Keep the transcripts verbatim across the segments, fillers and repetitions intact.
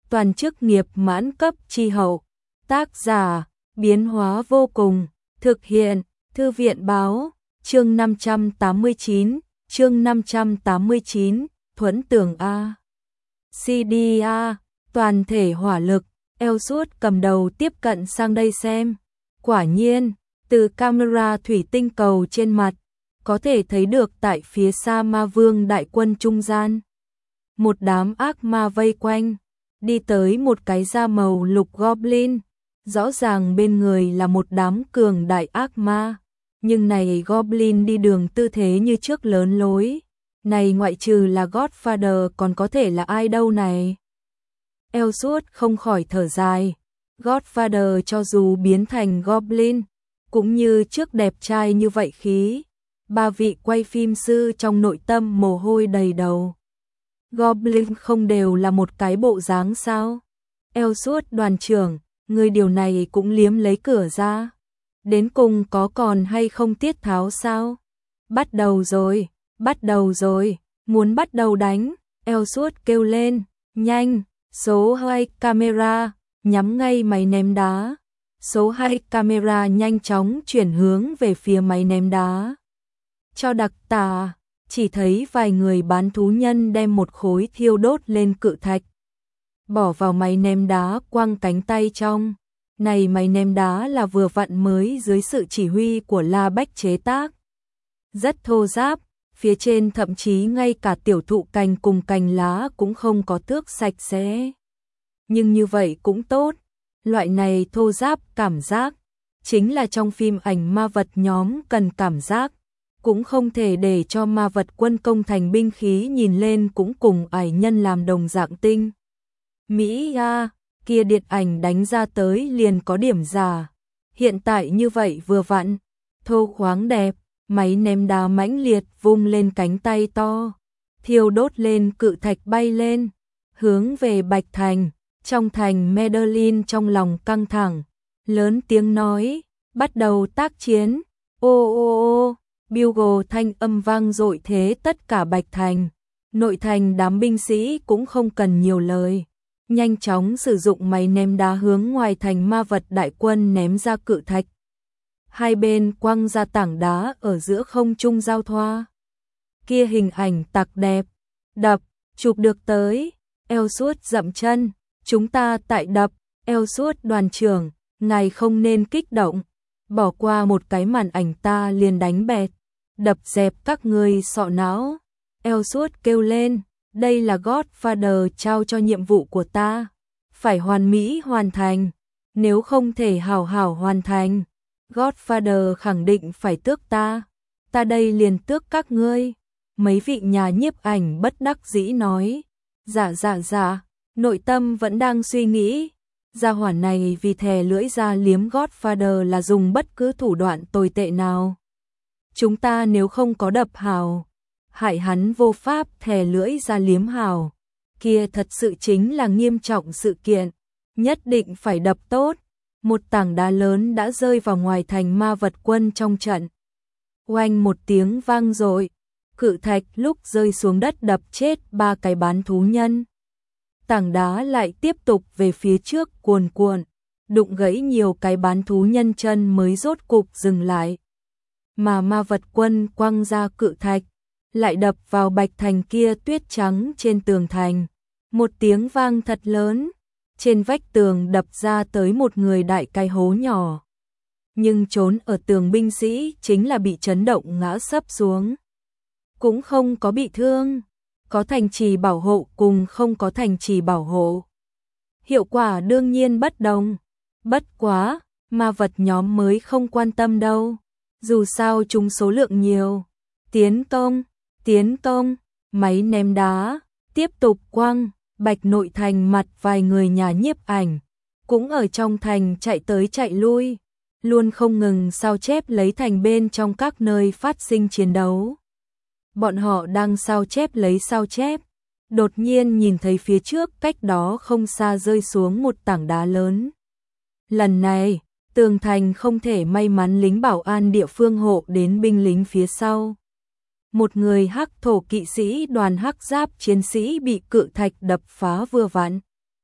toàn chức nghiệp mãn cấp chi hậu. Tác giả, biến hóa vô cùng, thực hiện, Thư viện báo, chương năm trăm tám mươi chín, chương năm trăm tám mươi chín, thuẫn tường A. xê đê A, toàn thể hỏa lực, Elsuốt cầm đầu tiếp cận sang đây xem. Quả nhiên, từ camera thủy tinh cầu trên mặt, có thể thấy được tại phía xa ma vương đại quân trung gian. Một đám ác ma vây quanh, đi tới một cái da màu lục goblin. Rõ ràng bên người là một đám cường đại ác ma, nhưng này goblin đi đường tư thế như trước lớn lối. Này ngoại trừ là Godfather còn có thể là ai đâu này? Elsuốt không khỏi thở dài. Godfather cho dù biến thành goblin, cũng như trước đẹp trai như vậy khí. Ba vị quay phim sư trong nội tâm mồ hôi đầy đầu. Goblin không đều là một cái bộ dáng sao? Elsuốt đoàn trưởng, người điều này cũng liếm lấy cửa ra. Đến cùng có còn hay không tiết tháo sao? Bắt đầu rồi, bắt đầu rồi, muốn bắt đầu đánh. Elsuốt kêu lên, nhanh, số hai camera, nhắm ngay máy ném đá. Số hai camera nhanh chóng chuyển hướng về phía máy ném đá. Cho đặc tả, chỉ thấy vài người bán thú nhân đem một khối thiêu đốt lên cự thạch. Bỏ vào máy ném đá quăng cánh tay trong. Này máy ném đá là vừa vặn mới dưới sự chỉ huy của La Bách chế tác. Rất thô ráp, phía trên thậm chí ngay cả tiểu thụ cành cùng cành lá cũng không có tước sạch sẽ. Nhưng như vậy cũng tốt, loại này thô ráp cảm giác, chính là trong phim ảnh ma vật nhóm cần cảm giác. Cũng không thể để cho ma vật quân công thành binh khí nhìn lên cũng cùng ải nhân làm đồng dạng tinh. Mỹ a, kia điện ảnh đánh ra tới liền có điểm giả. Hiện tại như vậy vừa vặn, thô khoáng đẹp, máy ném đá mãnh liệt vung lên cánh tay to, thiêu đốt lên cự thạch bay lên, hướng về Bạch Thành. Trong thành Medellin trong lòng căng thẳng, lớn tiếng nói, bắt đầu tác chiến. Ô ô ô, bugle thanh âm vang dội thế tất cả Bạch Thành. Nội thành đám binh sĩ cũng không cần nhiều lời, nhanh chóng sử dụng máy ném đá hướng ngoài thành ma vật đại quân ném ra cự thạch. Hai bên quăng ra tảng đá ở giữa không trung giao thoa. Kia hình ảnh tặc đẹp, đập, chụp được tới. Elsuốt dậm chân, chúng ta tại đập. Elsuốt đoàn trưởng, ngài không nên kích động, bỏ qua một cái màn ảnh ta liền đánh bẹt, đập dẹp các ngươi sọ não. Elsuốt kêu lên, đây là Godfather trao cho nhiệm vụ của ta, phải hoàn mỹ hoàn thành, nếu không thể hảo hảo hoàn thành, Godfather khẳng định phải tước ta, ta đây liền tước các ngươi. Mấy vị nhà nhiếp ảnh bất đắc dĩ nói, dạ dạ dạ, nội tâm vẫn đang suy nghĩ, gia hỏa này vì thè lưỡi ra liếm Godfather là dùng bất cứ thủ đoạn tồi tệ nào. Chúng ta nếu không có đập hào, hại hắn vô pháp thè lưỡi ra liếm hào, kia thật sự chính là nghiêm trọng sự kiện, nhất định phải đập tốt. Một tảng đá lớn đã rơi vào ngoài thành ma vật quân trong trận. Oanh một tiếng vang dội, cự thạch lúc rơi xuống đất đập chết ba cái bán thú nhân. Tảng đá lại tiếp tục về phía trước cuồn cuộn, đụng gãy nhiều cái bán thú nhân chân mới rốt cục dừng lại. Mà ma vật quân quăng ra cự thạch, lại đập vào Bạch Thành kia tuyết trắng trên tường thành. Một tiếng vang thật lớn, trên vách tường đập ra tới một người đại cái hố nhỏ. Nhưng trốn ở tường binh sĩ chính là bị chấn động ngã sấp xuống. Cũng không có bị thương, có thành trì bảo hộ cùng không có thành trì bảo hộ. Hiệu quả đương nhiên bất đồng. Bất quá, ma vật nhóm mới không quan tâm đâu. Dù sao chúng số lượng nhiều. Tiến công, tiến công, máy ném đá, tiếp tục quăng. Bạch nội thành mặt vài người nhà nhiếp ảnh, cũng ở trong thành chạy tới chạy lui, luôn không ngừng sao chép lấy thành bên trong các nơi phát sinh chiến đấu. Bọn họ đang sao chép lấy sao chép, đột nhiên nhìn thấy phía trước cách đó không xa rơi xuống một tảng đá lớn. Lần này, tường thành không thể may mắn lính bảo an địa phương hộ đến binh lính phía sau. Một người hắc thổ kỵ sĩ đoàn hắc giáp chiến sĩ bị cự thạch đập phá vừa vặn.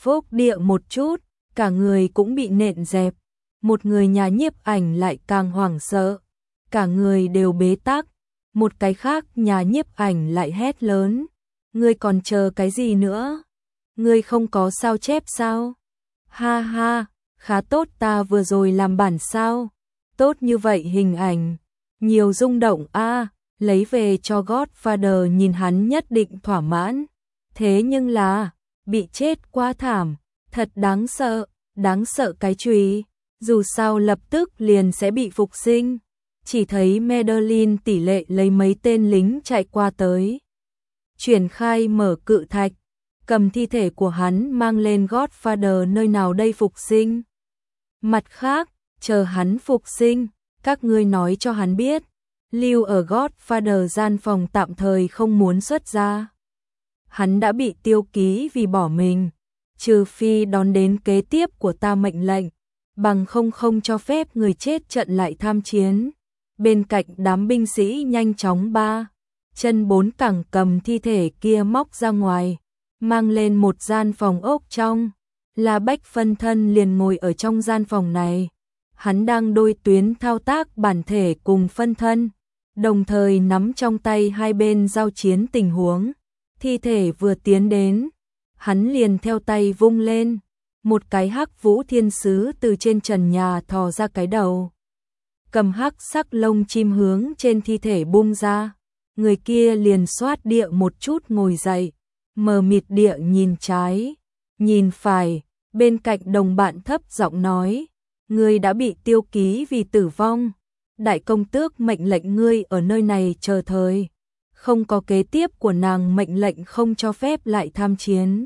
phốc địa một chút, cả người cũng bị nện dẹp. Một người nhà nhiếp ảnh lại càng hoảng sợ, cả người đều bế tắc. Một cái khác nhà nhiếp ảnh lại hét lớn, ngươi còn chờ cái gì nữa? Ngươi không có sao chép sao? Ha ha, khá tốt, ta vừa rồi làm bản sao? Tốt như vậy hình ảnh, nhiều rung động a, à, lấy về cho Godfather nhìn hắn nhất định thỏa mãn. Thế nhưng là, bị chết quá thảm, thật đáng sợ, đáng sợ cái chùy, dù sao lập tức liền sẽ bị phục sinh. Chỉ thấy Madeline tỷ lệ lấy mấy tên lính chạy qua tới, triển khai mở cự thạch, cầm thi thể của hắn mang lên Godfather nơi nào đây phục sinh. Mặt khác, chờ hắn phục sinh, các ngươi nói cho hắn biết, lưu ở Godfather gian phòng tạm thời không muốn xuất ra. Hắn đã bị tiêu ký vì bỏ mình, trừ phi đón đến kế tiếp của ta mệnh lệnh, bằng không không cho phép người chết trận lại tham chiến. Bên cạnh đám binh sĩ nhanh chóng ba chân bốn cẳng cầm thi thể kia móc ra ngoài, mang lên một gian phòng ốc trong. La Bách phân thân liền ngồi ở trong gian phòng này. Hắn đang đôi tuyến thao tác bản thể cùng phân thân, đồng thời nắm trong tay hai bên giao chiến tình huống. Thi thể vừa tiến đến, hắn liền theo tay vung lên, một cái hắc vũ thiên sứ từ trên trần nhà thò ra cái đầu, cầm hắc sắc lông chim hướng trên thi thể bung ra. Người kia liền xoát địa một chút ngồi dậy, mờ mịt địa nhìn trái, nhìn phải, bên cạnh đồng bạn thấp giọng nói, ngươi đã bị tiêu ký vì tử vong, đại công tước mệnh lệnh ngươi ở nơi này chờ thời, không có kế tiếp của nàng mệnh lệnh không cho phép lại tham chiến.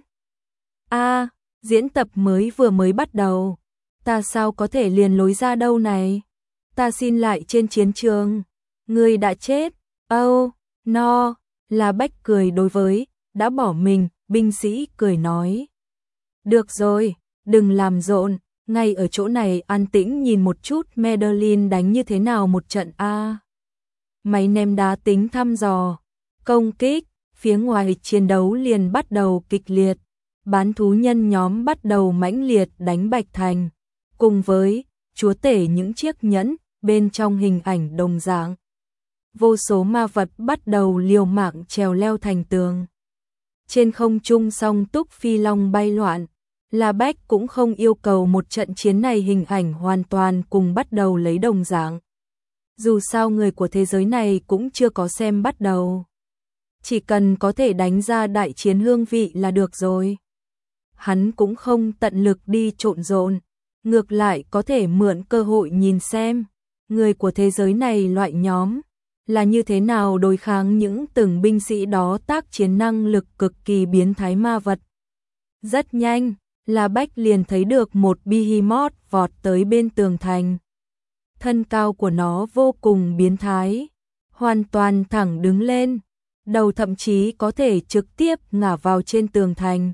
A, diễn tập mới vừa mới bắt đầu, ta sao có thể liền lối ra đâu này, ta xin lại trên chiến trường, ngươi đã chết. Oh, no, La Bách cười đối với đã bỏ mình, binh sĩ cười nói. Được rồi, đừng làm rộn, ngay ở chỗ này an tĩnh nhìn một chút Madeline đánh như thế nào một trận a. À. Máy ném đá tính thăm dò, công kích, phía ngoài chiến đấu liền bắt đầu kịch liệt, bán thú nhân nhóm bắt đầu mãnh liệt đánh Bạch Thành, cùng với chúa tể những chiếc nhẫn, bên trong hình ảnh đồng dạng. Vô số ma vật bắt đầu liều mạng trèo leo thành tường. Trên không trung song túc phi long bay loạn, La Bách cũng không yêu cầu một trận chiến này hình ảnh hoàn toàn cùng bắt đầu lấy đồng dạng. Dù sao người của thế giới này cũng chưa có xem bắt đầu. Chỉ cần có thể đánh ra đại chiến hương vị là được rồi. Hắn cũng không tận lực đi trộn rộn, ngược lại có thể mượn cơ hội nhìn xem người của thế giới này loại nhóm là như thế nào đối kháng những từng binh sĩ đó tác chiến năng lực cực kỳ biến thái ma vật. Rất nhanh, La Bách liền thấy được một behemoth vọt tới bên tường thành. Thân cao của nó vô cùng biến thái, hoàn toàn thẳng đứng lên, đầu thậm chí có thể trực tiếp ngả vào trên tường thành.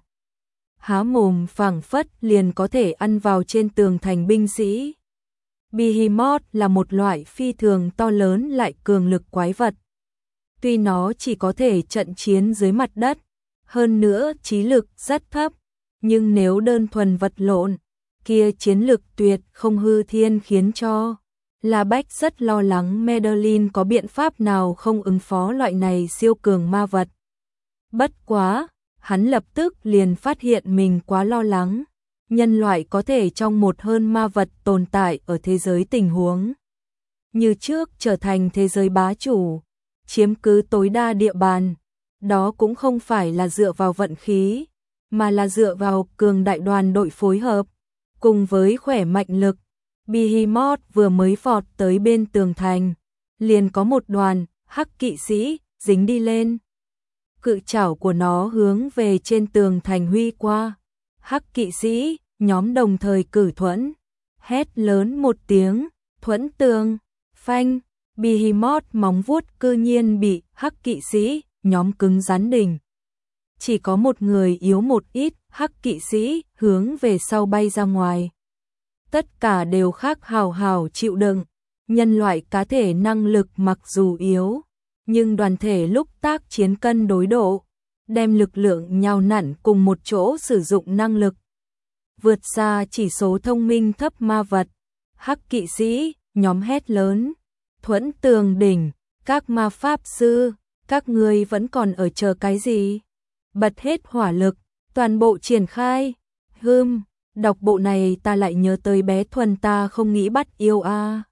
Há mồm phảng phất liền có thể ăn vào trên tường thành binh sĩ. Behemoth là một loại phi thường to lớn lại cường lực quái vật. Tuy nó chỉ có thể trận chiến dưới mặt đất, hơn nữa trí lực rất thấp, nhưng nếu đơn thuần vật lộn, kia chiến lực tuyệt không hư thiên khiến cho La Bách rất lo lắng Madeline có biện pháp nào không ứng phó loại này siêu cường ma vật. Bất quá, hắn lập tức liền phát hiện mình quá lo lắng. Nhân loại có thể trong một hơn ma vật tồn tại ở thế giới tình huống như trước trở thành thế giới bá chủ, chiếm cứ tối đa địa bàn. Đó cũng không phải là dựa vào vận khí, mà là dựa vào cường đại đoàn đội phối hợp, cùng với khỏe mạnh lực. Behemoth vừa mới vọt tới bên tường thành, liền có một đoàn hắc kỵ sĩ dính đi lên. Cự chảo của nó hướng về trên tường thành huy qua. Hắc kỵ sĩ nhóm đồng thời cử thuẫn, hét lớn một tiếng, thuẫn tường, phanh, Behemoth móng vuốt cư nhiên bị hắc kỵ sĩ nhóm cứng rắn đỉnh. Chỉ có một người yếu một ít, hắc kỵ sĩ hướng về sau bay ra ngoài. Tất cả đều khác hào hào chịu đựng. Nhân loại cá thể năng lực mặc dù yếu, nhưng đoàn thể lúc tác chiến cân đối độ, đem lực lượng nhào nặn cùng một chỗ sử dụng năng lực, vượt xa chỉ số thông minh thấp ma vật. Hắc kỵ sĩ, nhóm hét lớn, Thuẫn Tường đỉnh, các ma pháp sư, các ngươi vẫn còn ở chờ cái gì? Bật hết hỏa lực, toàn bộ triển khai. Hừm, đọc bộ này ta lại nhớ tới bé Thuần ta không nghĩ bắt yêu a.